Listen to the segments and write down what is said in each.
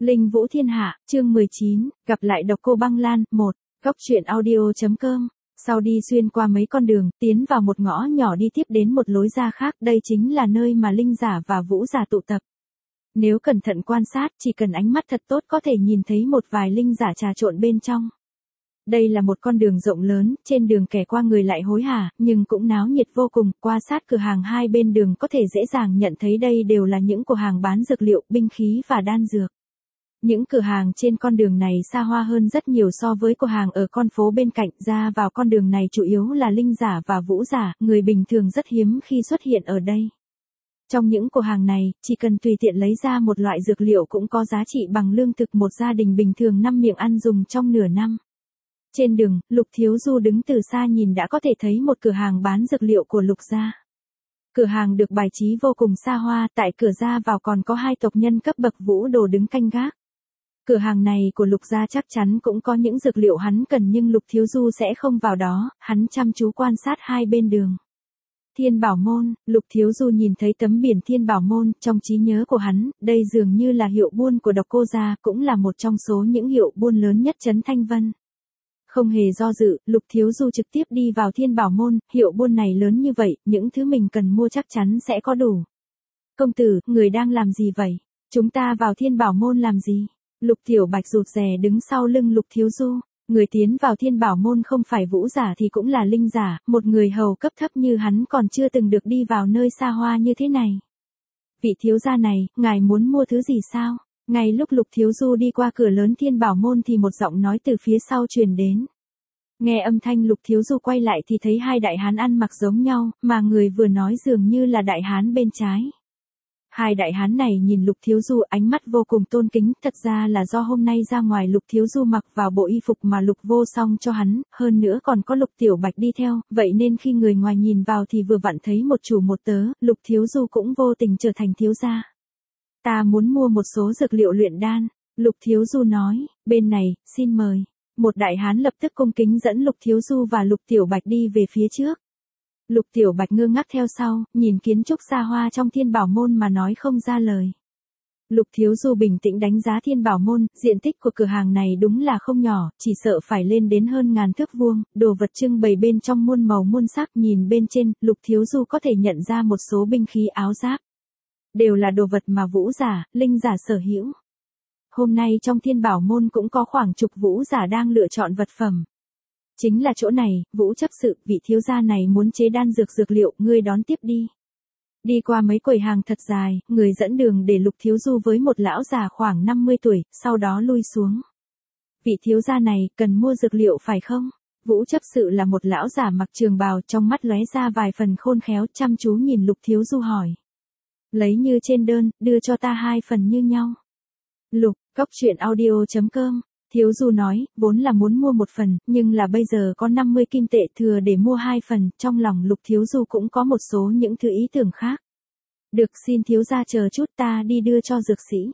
Linh Vũ Thiên Hạ, chương 19, gặp lại độc cô băng lan, 1, góc truyện audio.com. Sau đi xuyên qua mấy con đường, tiến vào một ngõ nhỏ đi tiếp đến một lối ra khác, đây chính là nơi mà linh giả và vũ giả tụ tập. Nếu cẩn thận quan sát, chỉ cần ánh mắt thật tốt có thể nhìn thấy một vài linh giả trà trộn bên trong. Đây là một con đường rộng lớn, trên đường kẻ qua người lại hối hả, nhưng cũng náo nhiệt vô cùng, qua sát cửa hàng hai bên đường có thể dễ dàng nhận thấy đây đều là những cửa hàng bán dược liệu, binh khí và đan dược. Những cửa hàng trên con đường này xa hoa hơn rất nhiều so với cửa hàng ở con phố bên cạnh, ra vào con đường này chủ yếu là linh giả và vũ giả, người bình thường rất hiếm khi xuất hiện ở đây. Trong những cửa hàng này, chỉ cần tùy tiện lấy ra một loại dược liệu cũng có giá trị bằng lương thực một gia đình bình thường 5 miệng ăn dùng trong nửa năm. Trên đường, Lục Thiếu Du đứng từ xa nhìn đã có thể thấy một cửa hàng bán dược liệu của Lục gia. Cửa hàng được bài trí vô cùng xa hoa, tại cửa ra vào còn có hai tộc nhân cấp bậc vũ đồ đứng canh gác. Cửa hàng này của Lục gia chắc chắn cũng có những dược liệu hắn cần nhưng Lục Thiếu Du sẽ không vào đó, hắn chăm chú quan sát hai bên đường. Thiên Bảo Môn, Lục Thiếu Du nhìn thấy tấm biển Thiên Bảo Môn, trong trí nhớ của hắn, đây dường như là hiệu buôn của độc cô gia, cũng là một trong số những hiệu buôn lớn nhất trấn Thanh Vân. Không hề do dự, Lục Thiếu Du trực tiếp đi vào Thiên Bảo Môn, hiệu buôn này lớn như vậy, những thứ mình cần mua chắc chắn sẽ có đủ. Công tử, người đang làm gì vậy? Chúng ta vào Thiên Bảo Môn làm gì? Lục Tiểu Bạch rụt rè đứng sau lưng Lục Thiếu Du. Người tiến vào Thiên Bảo Môn không phải vũ giả thì cũng là linh giả, một người hầu cấp thấp như hắn còn chưa từng được đi vào nơi xa hoa như thế này. Vị thiếu gia này, ngài muốn mua thứ gì sao? Ngay lúc Lục Thiếu Du đi qua cửa lớn Thiên Bảo Môn thì một giọng nói từ phía sau truyền đến. Nghe âm thanh Lục Thiếu Du quay lại thì thấy hai đại hán ăn mặc giống nhau, mà người vừa nói dường như là đại hán bên trái. Hai đại hán này nhìn Lục Thiếu Du ánh mắt vô cùng tôn kính, thật ra là do hôm nay ra ngoài Lục Thiếu Du mặc vào bộ y phục mà Lục Vô Song cho hắn, hơn nữa còn có Lục Tiểu Bạch đi theo, vậy nên khi người ngoài nhìn vào thì vừa vặn thấy một chủ một tớ, Lục Thiếu Du cũng vô tình trở thành thiếu gia. Ta muốn mua một số dược liệu luyện đan, Lục Thiếu Du nói, bên này, xin mời. Một đại hán lập tức cung kính dẫn Lục Thiếu Du và Lục Tiểu Bạch đi về phía trước. Lục Tiểu Bạch ngơ ngác theo sau, nhìn kiến trúc xa hoa trong Thiên Bảo Môn mà nói không ra lời. Lục Thiếu Du bình tĩnh đánh giá Thiên Bảo Môn, diện tích của cửa hàng này đúng là không nhỏ, chỉ sợ phải lên đến hơn 1000 thước vuông, đồ vật trưng bày bên trong muôn màu muôn sắc, nhìn bên trên, Lục Thiếu Du có thể nhận ra một số binh khí áo giáp. Đều là đồ vật mà vũ giả, linh giả sở hữu. Hôm nay trong Thiên Bảo Môn cũng có khoảng chục vũ giả đang lựa chọn vật phẩm. Chính là chỗ này, Vũ chấp sự, vị thiếu gia này muốn chế đan dược liệu, ngươi đón tiếp đi. Đi qua mấy quầy hàng thật dài, người dẫn đường để Lục Thiếu Du với một lão già khoảng 50 tuổi, sau đó lui xuống. Vị thiếu gia này, cần mua dược liệu phải không? Vũ chấp sự là một lão già mặc trường bào, trong mắt lóe ra vài phần khôn khéo, chăm chú nhìn Lục Thiếu Du hỏi. Lấy như trên đơn, đưa cho ta 2 phần như nhau. Lục, góc truyện audio.com. Thiếu Du nói, vốn là muốn mua 1 phần, nhưng là bây giờ có 50 kim tệ thừa để mua 2 phần, trong lòng Lục Thiếu Du cũng có một số những thứ ý tưởng khác. Được, xin thiếu gia chờ chút, ta đi đưa cho dược sĩ.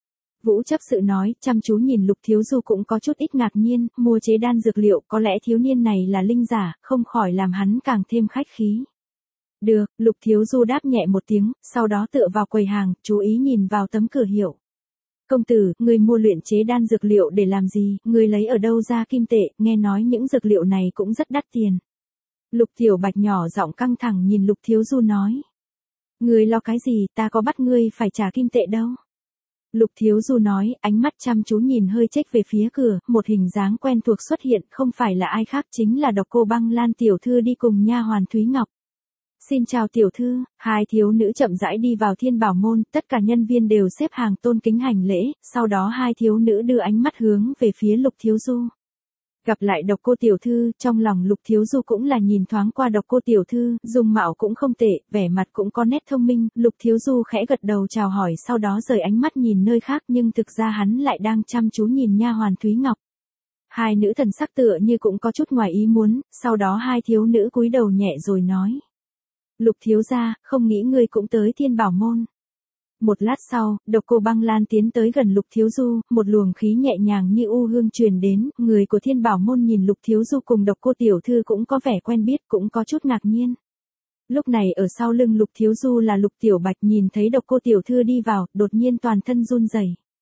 Vũ chấp sự nói, chăm chú nhìn Lục Thiếu Du cũng có chút ít ngạc nhiên, mua chế đan dược liệu, có lẽ thiếu niên này là linh giả, không khỏi làm hắn càng thêm khách khí. Được, Lục Thiếu Du đáp nhẹ một tiếng, sau đó tựa vào quầy hàng, chú ý nhìn vào tấm cửa hiệu. Công tử, ngươi mua luyện chế đan dược liệu để làm gì, ngươi lấy ở đâu ra kim tệ, nghe nói những dược liệu này cũng rất đắt tiền. Lục Tiểu Bạch nhỏ giọng căng thẳng nhìn Lục Thiếu Du nói. Ngươi lo cái gì, ta có bắt ngươi phải trả kim tệ đâu. Lục Thiếu Du nói, ánh mắt chăm chú nhìn hơi chếch về phía cửa, một hình dáng quen thuộc xuất hiện, không phải là ai khác chính là độc cô băng lan tiểu thư đi cùng nha hoàn Thúy Ngọc. Xin chào tiểu thư, hai thiếu nữ chậm rãi đi vào Thiên Bảo Môn, tất cả nhân viên đều xếp hàng tôn kính hành lễ, sau đó hai thiếu nữ đưa ánh mắt hướng về phía Lục Thiếu Du. Gặp lại độc cô tiểu thư, trong lòng Lục Thiếu Du cũng là nhìn thoáng qua độc cô tiểu thư, dung mạo cũng không tệ, vẻ mặt cũng có nét thông minh, Lục Thiếu Du khẽ gật đầu chào hỏi sau đó rời ánh mắt nhìn nơi khác nhưng thực ra hắn lại đang chăm chú nhìn nha hoàn Thúy Ngọc. Hai nữ thần sắc tựa như cũng có chút ngoài ý muốn, sau đó hai thiếu nữ cúi đầu nhẹ rồi nói. Lục thiếu gia, không nghĩ ngươi cũng tới Thiên Bảo Môn. Một lát sau, độc cô băng lan tiến tới gần Lục Thiếu Du, một luồng khí nhẹ nhàng như u hương truyền đến, người của Thiên Bảo Môn nhìn Lục Thiếu Du cùng độc cô tiểu thư cũng có vẻ quen biết, cũng có chút ngạc nhiên. Lúc này ở sau lưng Lục Thiếu Du là Lục Tiểu Bạch nhìn thấy độc cô tiểu thư đi vào, đột nhiên toàn thân run rẩy.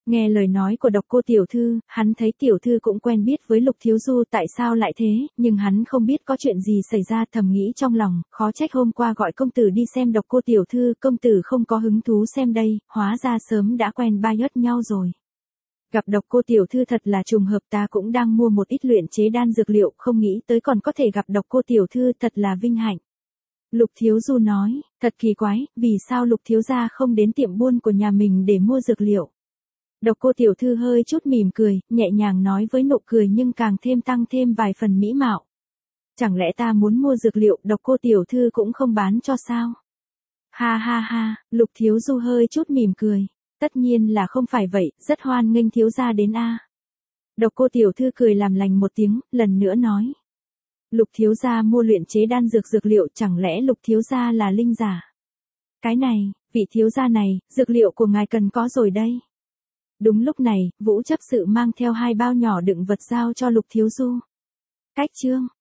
Nghe lời nói của Độc Cô tiểu thư, hắn thấy tiểu thư cũng quen biết với Lục Thiếu Du tại sao lại thế, nhưng hắn không biết có chuyện gì xảy ra, thầm nghĩ trong lòng, khó trách hôm qua gọi công tử đi xem Độc Cô tiểu thư, công tử không có hứng thú xem đây, hóa ra sớm đã quen ba nhớt nhau rồi. Gặp Độc Cô tiểu thư thật là trùng hợp, ta cũng đang mua một ít luyện chế đan dược liệu, không nghĩ tới còn có thể gặp Độc Cô tiểu thư, thật là vinh hạnh. Lục Thiếu Du nói, thật kỳ quái, vì sao Lục thiếu gia không đến tiệm buôn của nhà mình để mua dược liệu? Độc Cô tiểu thư hơi chút mỉm cười, nhẹ nhàng nói với nụ cười nhưng càng thêm tăng thêm vài phần mỹ mạo. Chẳng lẽ ta muốn mua dược liệu, Độc Cô tiểu thư cũng không bán cho sao? Ha ha ha, Lục Thiếu Du hơi chút mỉm cười. Tất nhiên là không phải vậy, rất hoan nghênh thiếu gia đến a. Độc Cô tiểu thư cười làm lành một tiếng, lần nữa nói. Lục thiếu gia mua luyện chế đan dược dược liệu, chẳng lẽ Lục thiếu gia là linh giả? Cái này, vị thiếu gia này, dược liệu của ngài cần có rồi đây. Đúng lúc này, Vũ chấp sự mang theo 2 bao nhỏ đựng vật giao cho Lục Thiếu Du. Cách chương